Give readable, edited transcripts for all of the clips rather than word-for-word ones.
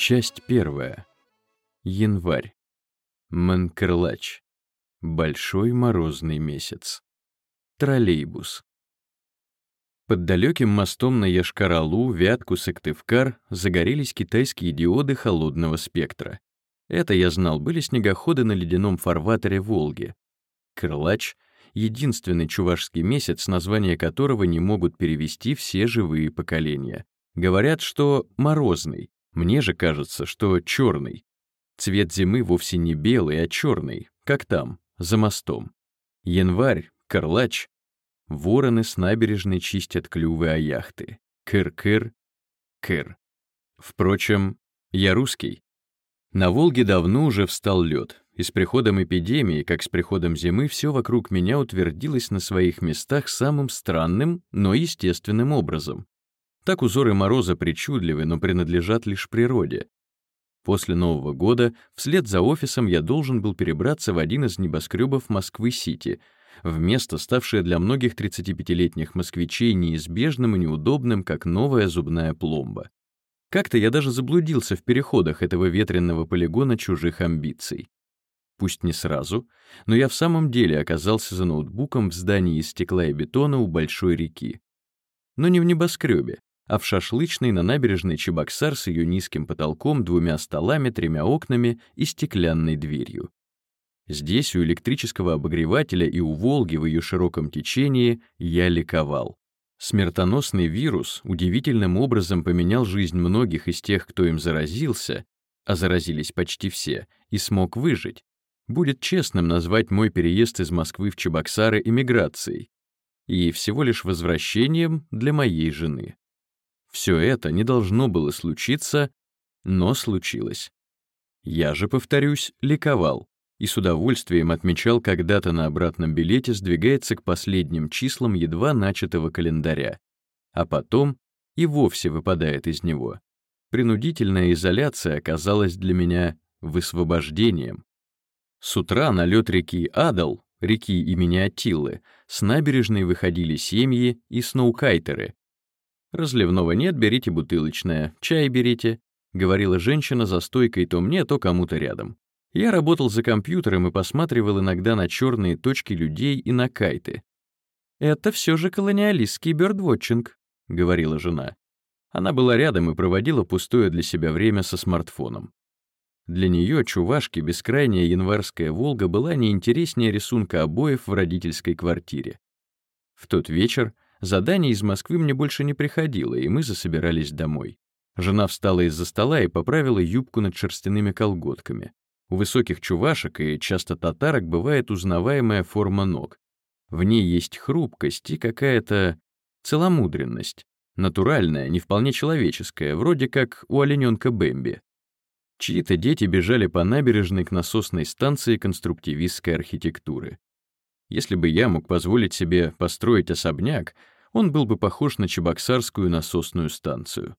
Часть 1. Январь. Манкырлач. Большой морозный месяц. Троллейбус. Под далеким мостом на Йошкар-Олу, Вятку, Сыктывкар загорелись китайские диоды холодного спектра. Это, я знал, были снегоходы на ледяном фарватере Волги. Кырлач — единственный чувашский месяц, название которого не могут перевести все живые поколения. Говорят, что морозный. Мне же кажется, что черный. Цвет зимы вовсе не белый, а черный, как там, за мостом. Январь, Кырлач. Вороны с набережной чистят клювы о яхты. Кыр-кыр, кыр. Впрочем, я русский. На Волге давно уже встал лед, и с приходом эпидемии, как с приходом зимы, все вокруг меня утвердилось на своих местах самым странным, но естественным образом. Так узоры мороза причудливы, но принадлежат лишь природе. После Нового года вслед за офисом я должен был перебраться в один из небоскребов Москвы-Сити, в место, ставшее для многих 35-летних москвичей неизбежным и неудобным, как новая зубная пломба. Как-то я даже заблудился в переходах этого ветренного полигона чужих амбиций. Пусть не сразу, но я в самом деле оказался за ноутбуком в здании из стекла и бетона у большой реки. Но не в небоскребе, а в шашлычной на набережной Чебоксар с ее низким потолком, 2 столами, 3 окнами и стеклянной дверью. Здесь, у электрического обогревателя и у Волги в ее широком течении, я ликовал. Смертоносный вирус удивительным образом поменял жизнь многих из тех, кто им заразился, а заразились почти все, и смог выжить. Будет честным назвать мой переезд из Москвы в Чебоксары эмиграцией и всего лишь возвращением для моей жены. Все это не должно было случиться, но случилось. Я же, повторюсь, ликовал и с удовольствием отмечал, как дата на обратном билете сдвигается к последним числам едва начатого календаря, а потом и вовсе выпадает из него. Принудительная изоляция оказалась для меня высвобождением. С утра на лед реки Адал, реки имени Аттилы, с набережной выходили семьи и сноукайтеры. «Разливного нет, берите бутылочное, чай берите», — говорила женщина за стойкой то мне, то кому-то рядом. Я работал за компьютером и посматривал иногда на черные точки людей и на кайты. «Это все же колониалистский бёрдвотчинг», — говорила жена. Она была рядом и проводила пустое для себя время со смартфоном. Для нее, чувашки, бескрайняя январская Волга была не интереснее рисунка обоев в родительской квартире. В тот вечер задание из Москвы мне больше не приходило, и мы засобирались домой. Жена встала из-за стола и поправила юбку над шерстяными колготками. У высоких чувашек и часто татарок бывает узнаваемая форма ног. В ней есть хрупкость и какая-то целомудренность, натуральная, не вполне человеческая, вроде как у олененка Бэмби. Чьи-то дети бежали по набережной к насосной станции конструктивистской архитектуры. Если бы я мог позволить себе построить особняк, он был бы похож на Чебоксарскую насосную станцию.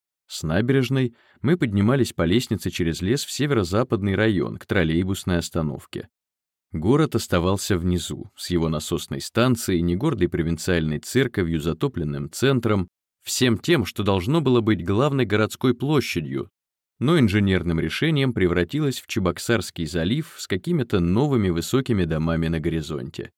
С набережной мы поднимались по лестнице через лес в северо-западный район, к троллейбусной остановке. Город оставался внизу, с его насосной станцией, негордой провинциальной церковью, затопленным центром, всем тем, что должно было быть главной городской площадью, но инженерным решением превратилось в Чебоксарский залив с какими-то новыми высокими домами на горизонте.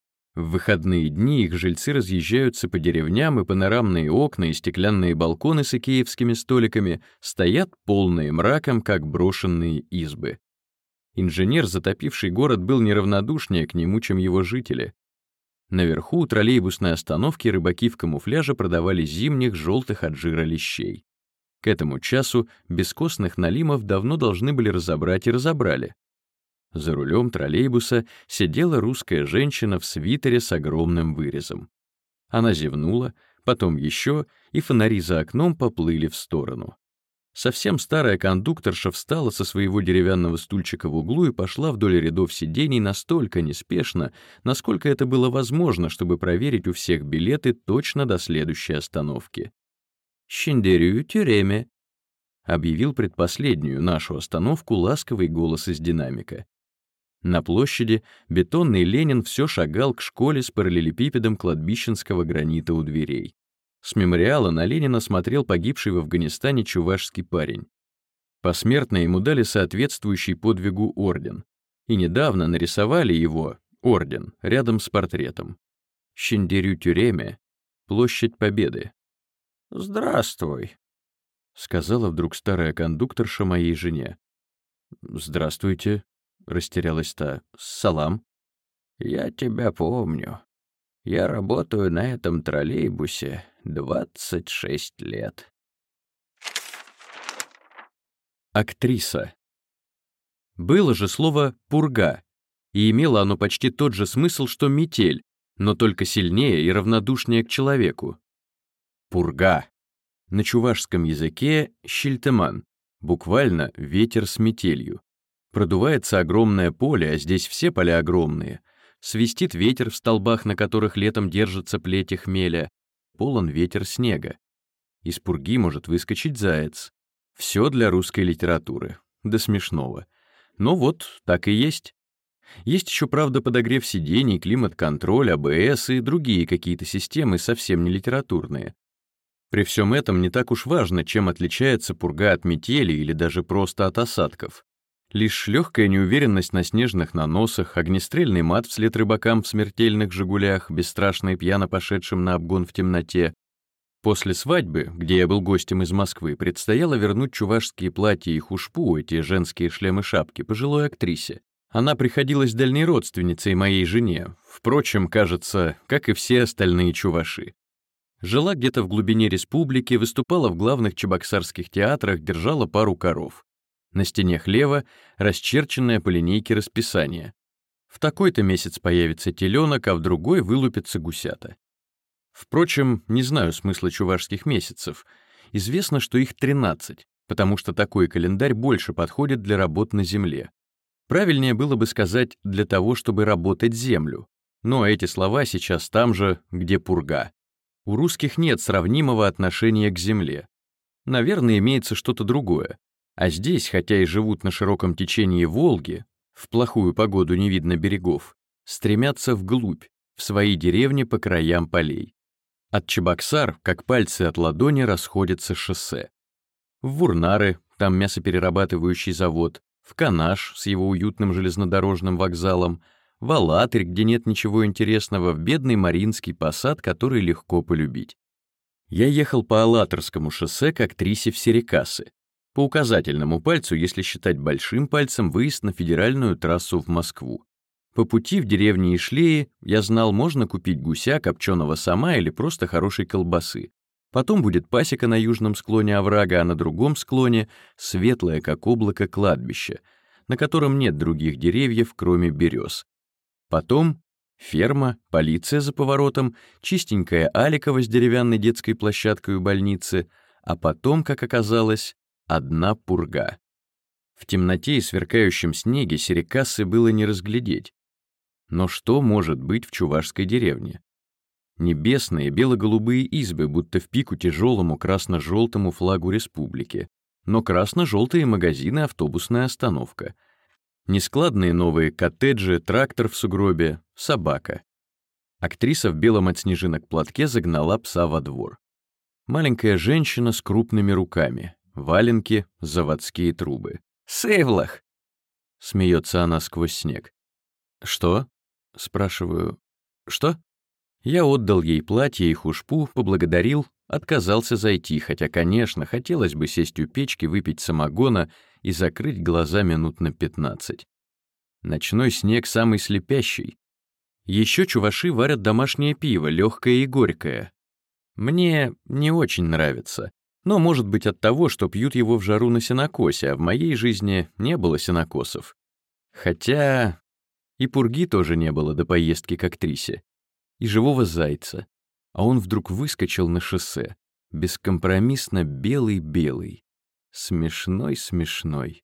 В выходные дни их жильцы разъезжаются по деревням, и панорамные окна и стеклянные балконы с икеевскими столиками стоят полные мраком, как брошенные избы. Инженер, затопивший город, был неравнодушнее к нему, чем его жители. Наверху у троллейбусной остановки рыбаки в камуфляже продавали зимних желтых от жира лещей. К этому часу бескостных налимов давно должны были разобрать и разобрали. За рулем троллейбуса сидела русская женщина в свитере с огромным вырезом. Она зевнула, потом еще, и фонари за окном поплыли в сторону. Совсем старая кондукторша встала со своего деревянного стульчика в углу и пошла вдоль рядов сидений настолько неспешно, насколько это было возможно, чтобы проверить у всех билеты точно до следующей остановки. «Щендерю тюреме», — объявил предпоследнюю нашу остановку ласковый голос из динамика. На площади бетонный Ленин все шагал к школе с параллелепипедом кладбищенского гранита у дверей. С мемориала на Ленина смотрел погибший в Афганистане чувашский парень. Посмертно ему дали соответствующий подвигу орден. И недавно нарисовали его, орден, рядом с портретом. Шендерю-Тюреме, площадь Победы. «Здравствуй», — сказала вдруг старая кондукторша моей жене. «Здравствуйте», — растерялась та. «Салам». «Я тебя помню. Я работаю на этом троллейбусе 26 лет». Актриса. Было же слово «пурга», и имело оно почти тот же смысл, что «метель», но только сильнее и равнодушнее к человеку. Пурга. На чувашском языке «щильтеман», буквально «ветер с метелью». Продувается огромное поле, а здесь все поля огромные. Свистит ветер в столбах, на которых летом держатся плети хмеля. Полон ветер снега. Из пурги может выскочить заяц. Все для русской литературы. До смешного. Но вот, так и есть. Есть еще, правда, подогрев сидений, климат-контроль, АБС и другие какие-то системы, совсем не литературные. При всем этом не так уж важно, чем отличается пурга от метели или даже просто от осадков. Лишь легкая неуверенность на снежных наносах, огнестрельный мат вслед рыбакам в смертельных «Жигулях», бесстрашно и пьяно пошедшим на обгон в темноте. После свадьбы, где я был гостем из Москвы, предстояло вернуть чувашские платья и хушпу, эти женские шлемы-шапки, пожилой актрисе. Она приходилась дальней родственницей моей жене, впрочем, кажется, как и все остальные чуваши. Жила где-то в глубине республики, выступала в главных чебоксарских театрах, держала пару коров. На стене хлева расчерченное по линейке расписание. В такой-то месяц появится теленок, а в другой вылупятся гусята. Впрочем, не знаю смысла чувашских месяцев. Известно, что их 13, потому что такой календарь больше подходит для работ на земле. Правильнее было бы сказать «для того, чтобы работать землю». Но эти слова сейчас там же, где пурга. У русских нет сравнимого отношения к земле. Наверное, имеется что-то другое. А здесь, хотя и живут на широком течении Волги, в плохую погоду не видно берегов, стремятся вглубь, в свои деревни по краям полей. От Чебоксар, как пальцы от ладони, расходятся шоссе. В Вурнары, там мясоперерабатывающий завод, в Канаш с его уютным железнодорожным вокзалом, в Алатырь, где нет ничего интересного, в бедный Маринский посад, который легко полюбить. Я ехал по Алатырскому шоссе к актрисе в Серекасы. По указательному пальцу, если считать большим пальцем, выезд на федеральную трассу в Москву. По пути в деревне Ишлеи я знал, можно купить гуся, копченого сама или просто хорошей колбасы. Потом будет пасека на южном склоне оврага, а на другом склоне — светлое, как облако, кладбище, на котором нет других деревьев, кроме берез. Потом ферма, полиция за поворотом, чистенькая Аликова с деревянной детской площадкой у больницы, а потом, как оказалось, одна пурга. В темноте и сверкающем снеге Серекасы было не разглядеть. Но что может быть в чувашской деревне? Небесные бело-голубые избы, будто в пику тяжелому красно-желтому флагу республики, но красно-желтые магазины, автобусная остановка. Нескладные новые коттеджи, трактор в сугробе, собака. Актриса в белом от снежинок платке загнала пса во двор. Маленькая женщина с крупными руками, валенки, заводские трубы. «Сывлах!» — смеется она сквозь снег. «Что?» — спрашиваю. «Что?» Я отдал ей платье и хушпу, поблагодарил, отказался зайти, хотя, конечно, хотелось бы сесть у печки, выпить самогона и закрыть глаза минут на 15. Ночной снег самый слепящий. Еще чуваши варят домашнее пиво, легкое и горькое. Мне не очень нравится, но, может быть, от того, что пьют его в жару на сенокосе, а в моей жизни не было сенокосов. Хотя и пурги тоже не было до поездки к актрисе. И живого зайца, а он вдруг выскочил на шоссе, бескомпромиссно белый-белый, смешной-смешной.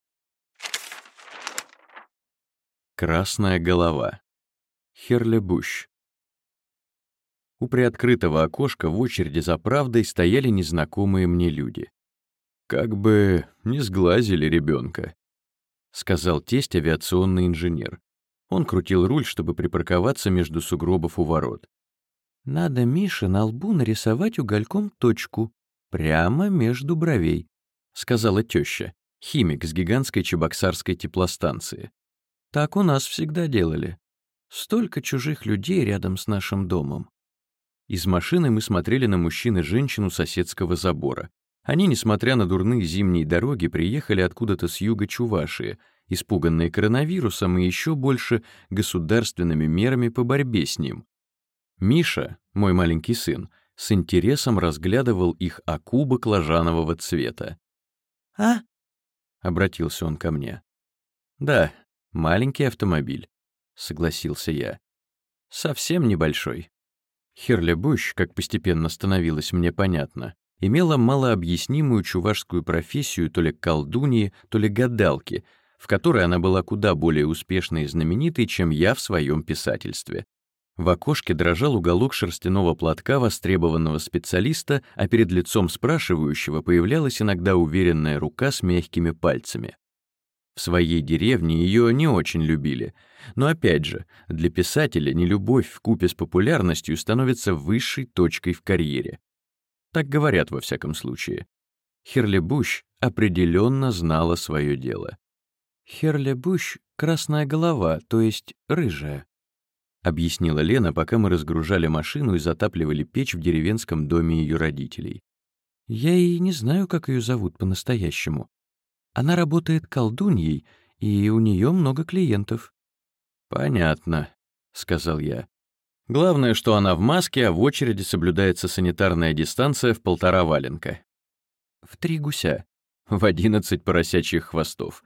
Красная голова. Херлебущ. У приоткрытого окошка в очереди за правдой стояли незнакомые мне люди. «Как бы не сглазили ребенка», — сказал тесть авиационный инженер. Он крутил руль, чтобы припарковаться между сугробов у ворот. «Надо Мише на лбу нарисовать угольком точку, прямо между бровей», — сказала теща. химик с гигантской чебоксарской теплостанции. Так у нас всегда делали. Столько чужих людей рядом с нашим домом. Из машины мы смотрели на мужчин и женщин у соседского забора. Они, несмотря на дурные зимние дороги, приехали откуда-то с юга Чувашии, испуганные коронавирусом и еще больше государственными мерами по борьбе с ним. Миша, мой маленький сын, с интересом разглядывал их аку баклажанового цвета. «А?» — обратился он ко мне. «Да, маленький автомобиль», — согласился я. «Совсем небольшой». Херлебущ, как постепенно становилось мне понятно, имела малообъяснимую чувашскую профессию то ли колдуньи, то ли гадалки, в которой она была куда более успешной и знаменитой, чем я в своем писательстве. В окошке дрожал уголок шерстяного платка востребованного специалиста, а перед лицом спрашивающего появлялась иногда уверенная рука с мягкими пальцами. В своей деревне ее не очень любили, но опять же, для писателя нелюбовь вкупе с популярностью становится высшей точкой в карьере. Так говорят во всяком случае. Херлебущ определенно знала свое дело. «Херлебущ — красная голова, то есть рыжая», — объяснила Лена, пока мы разгружали машину и затапливали печь в деревенском доме ее родителей. «Я и не знаю, как ее зовут по-настоящему. Она работает колдуньей, и у нее много клиентов». «Понятно», — сказал я. «Главное, что она в маске, а в очереди соблюдается санитарная дистанция в 1,5 валенка. В 3 гуся, в 11 поросячьих хвостов.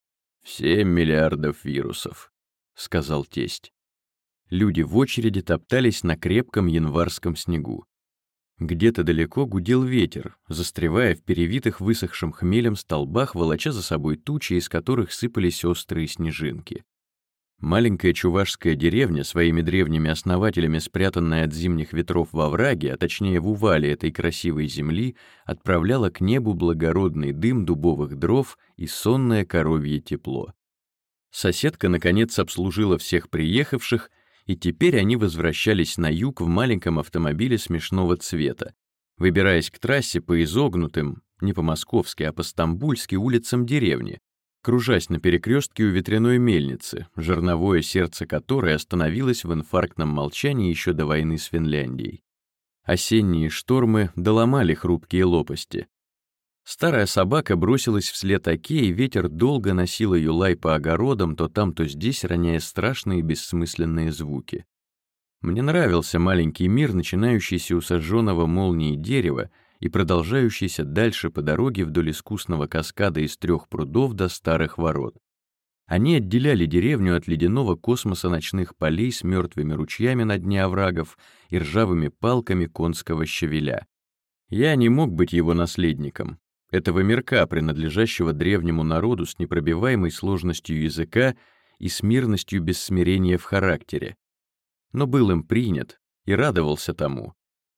7 миллиардов вирусов», — сказал тесть. Люди в очереди топтались на крепком январском снегу. Где-то далеко гудел ветер, застревая в перевитых высохшим хмелем столбах, волоча за собой тучи, из которых сыпались острые снежинки. Маленькая чувашская деревня, своими древними основателями спрятанная от зимних ветров во враге, а точнее в увале этой красивой земли, отправляла к небу благородный дым дубовых дров и сонное коровье тепло. Соседка, наконец, обслужила всех приехавших, и теперь они возвращались на юг в маленьком автомобиле смешного цвета, выбираясь к трассе по изогнутым, не по-московски, а по-стамбульски улицам деревни, кружась на перекрестке у ветряной мельницы, жерновое сердце которой остановилось в инфарктном молчании еще до войны с Финляндией. Осенние штормы доломали хрупкие лопасти. Старая собака бросилась вслед оке, и ветер долго носил ее лай по огородам, то там, то здесь, роняя страшные бессмысленные звуки. Мне нравился маленький мир, начинающийся у сожженного молнией дерева и продолжающийся дальше по дороге вдоль искусного каскада из 3 прудов до старых ворот. Они отделяли деревню от ледяного космоса ночных полей с мертвыми ручьями на дне оврагов и ржавыми палками конского щавеля. Я не мог быть его наследником, этого мирка, принадлежащего древнему народу с непробиваемой сложностью языка и с мирностью без смирения в характере. Но был им принят и радовался тому.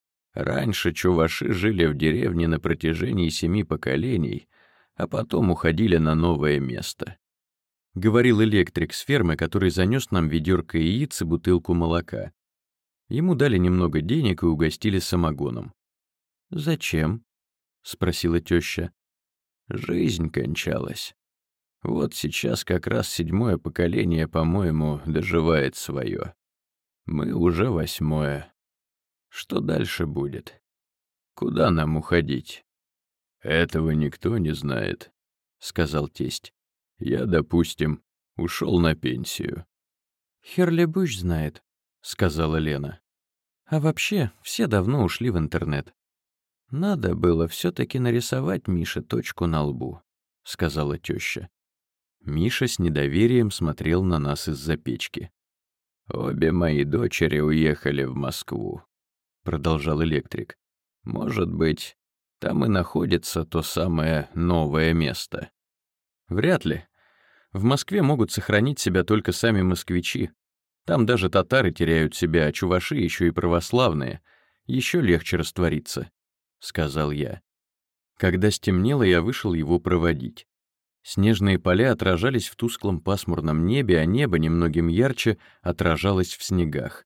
Раньше чуваши жили в деревне на протяжении 7 поколений, а потом уходили на новое место. Говорил электрик с фермы, который занес нам ведерко яиц и бутылку молока. Ему дали немного денег и угостили самогоном. «Зачем?» — спросила теща. «Жизнь кончалась. Вот сейчас как раз 7-е поколение, по-моему, доживает свое. Мы уже 8-е. Что дальше будет? Куда нам уходить?» «Этого никто не знает», — сказал тесть. «Я, допустим, ушел на пенсию». «Херлебущ знает», — сказала Лена. «А вообще, все давно ушли в интернет». «Надо было все-таки нарисовать Мише точку на лбу», — сказала теща. Миша с недоверием смотрел на нас из-за печки. «Обе мои дочери уехали в Москву», — продолжал электрик. «Может быть, там и находится то самое новое место». «Вряд ли. В Москве могут сохранить себя только сами москвичи. Там даже татары теряют себя, а чуваши еще и православные. Еще легче раствориться», — сказал я. Когда стемнело, я вышел его проводить. Снежные поля отражались в тусклом пасмурном небе, а небо, немногим ярче, отражалось в снегах.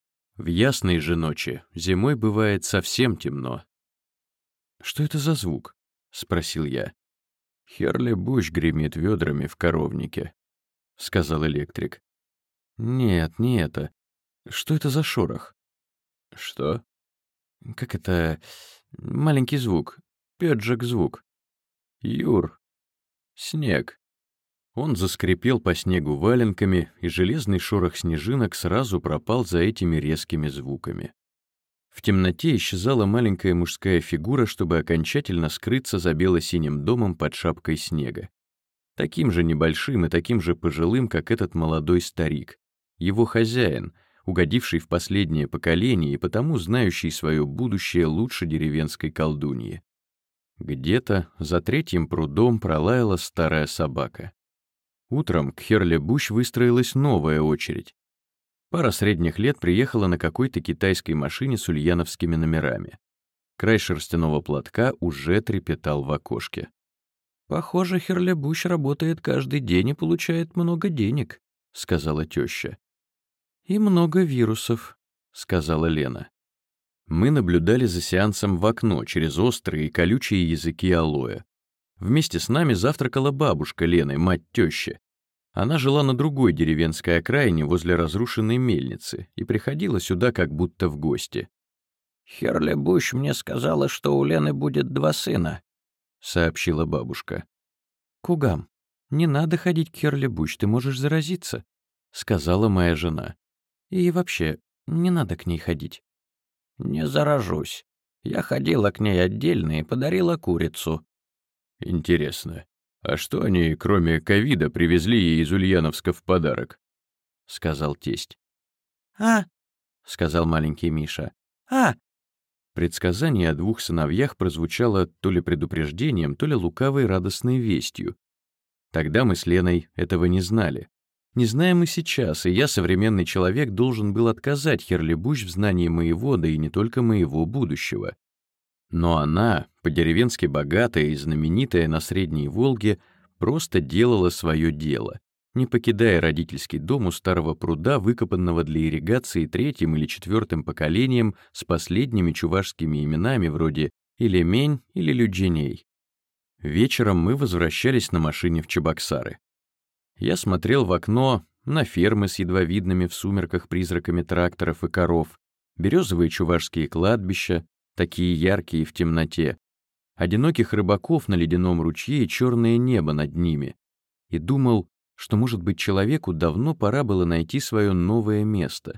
В ясные же ночи зимой бывает совсем темно. «Что это за звук?» — спросил я. «Херли Буш гремит ведрами в коровнике», — сказал электрик. «Нет, не это. Что это за шорох?» «Что?» «Как это... маленький звук. Пёджик-звук». «Юр, снег». Он заскрипел по снегу валенками, и железный шорох снежинок сразу пропал за этими резкими звуками. В темноте исчезала маленькая мужская фигура, чтобы окончательно скрыться за бело-синим домом под шапкой снега. Таким же небольшим и таким же пожилым, как этот молодой старик. Его хозяин, угодивший в последнее поколение и потому знающий свое будущее лучше деревенской колдуньи. Где-то за третьим прудом пролаяла старая собака. Утром к Херли Буш выстроилась новая очередь. Пара средних лет приехала на какой-то китайской машине с ульяновскими номерами. Край шерстяного платка уже трепетал в окошке. «Похоже, Херли Буш работает каждый день и получает много денег», — сказала теща. «И много вирусов», — сказала Лена. Мы наблюдали за сеансом в окно через острые и колючие языки алоэ. Вместе с нами завтракала бабушка Лены, мать тещи. Она жила на другой деревенской окраине возле разрушенной мельницы и приходила сюда как будто в гости. «Херли Буш мне сказала, что у Лены будет 2 сына», — сообщила бабушка. «Кугам, не надо ходить к Херли Буш, ты можешь заразиться», — сказала моя жена. «И вообще, не надо к ней ходить». «Не заражусь. Я ходила к ней отдельно и подарила курицу». «Интересно, а что они, кроме ковида, привезли ей из Ульяновска в подарок?» — сказал тесть. «А!» — сказал маленький Миша. «А!» Предсказание о 2 сыновьях прозвучало то ли предупреждением, то ли лукавой радостной вестью. Тогда мы с Леной этого не знали. Не знаем и сейчас, и я, современный человек, должен был отказать Херли Буш в знании моего, да и не только моего будущего. Но она, по-деревенски богатая и знаменитая на Средней Волге, просто делала свое дело, не покидая родительский дом у старого пруда, выкопанного для ирригации 3-м или 4-м поколением с последними чувашскими именами вроде Илемень или Люджиней. Вечером мы возвращались на машине в Чебоксары. Я смотрел в окно на фермы с едва видными в сумерках призраками тракторов и коров, березовые чувашские кладбища, такие яркие в темноте, одиноких рыбаков на ледяном ручье и черное небо над ними, и думал, что, может быть, человеку давно пора было найти свое новое место.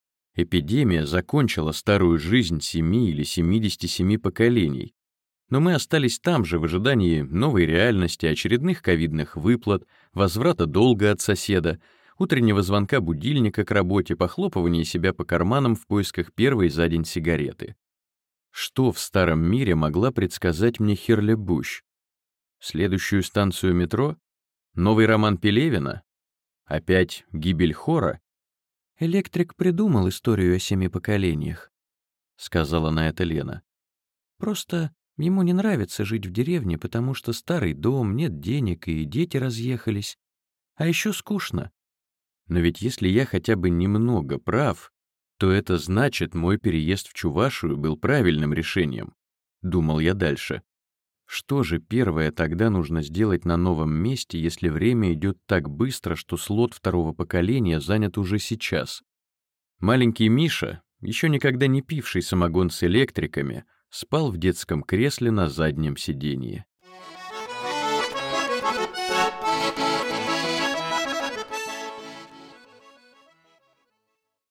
Эпидемия закончила старую жизнь 7 или 77 поколений, но мы остались там же в ожидании новой реальности, очередных ковидных выплат, возврата долга от соседа, утреннего звонка будильника к работе, похлопывания себя по карманам в поисках первой за день сигареты. Что в старом мире могла предсказать мне Херли Буш? Следующую станцию метро? Новый роман Пелевина? Опять гибель хора? «Электрик придумал историю о 7 поколениях», — сказала на это Лена. «Просто ему не нравится жить в деревне, потому что старый дом, нет денег и дети разъехались. А еще скучно». Но ведь если я хотя бы немного прав, то это значит, мой переезд в Чувашию был правильным решением. Думал я дальше. Что же первое тогда нужно сделать на новом месте, если время идет так быстро, что слот 2-го поколения занят уже сейчас? Маленький Миша, еще никогда не пивший самогон с электриками, спал в детском кресле на заднем сиденье.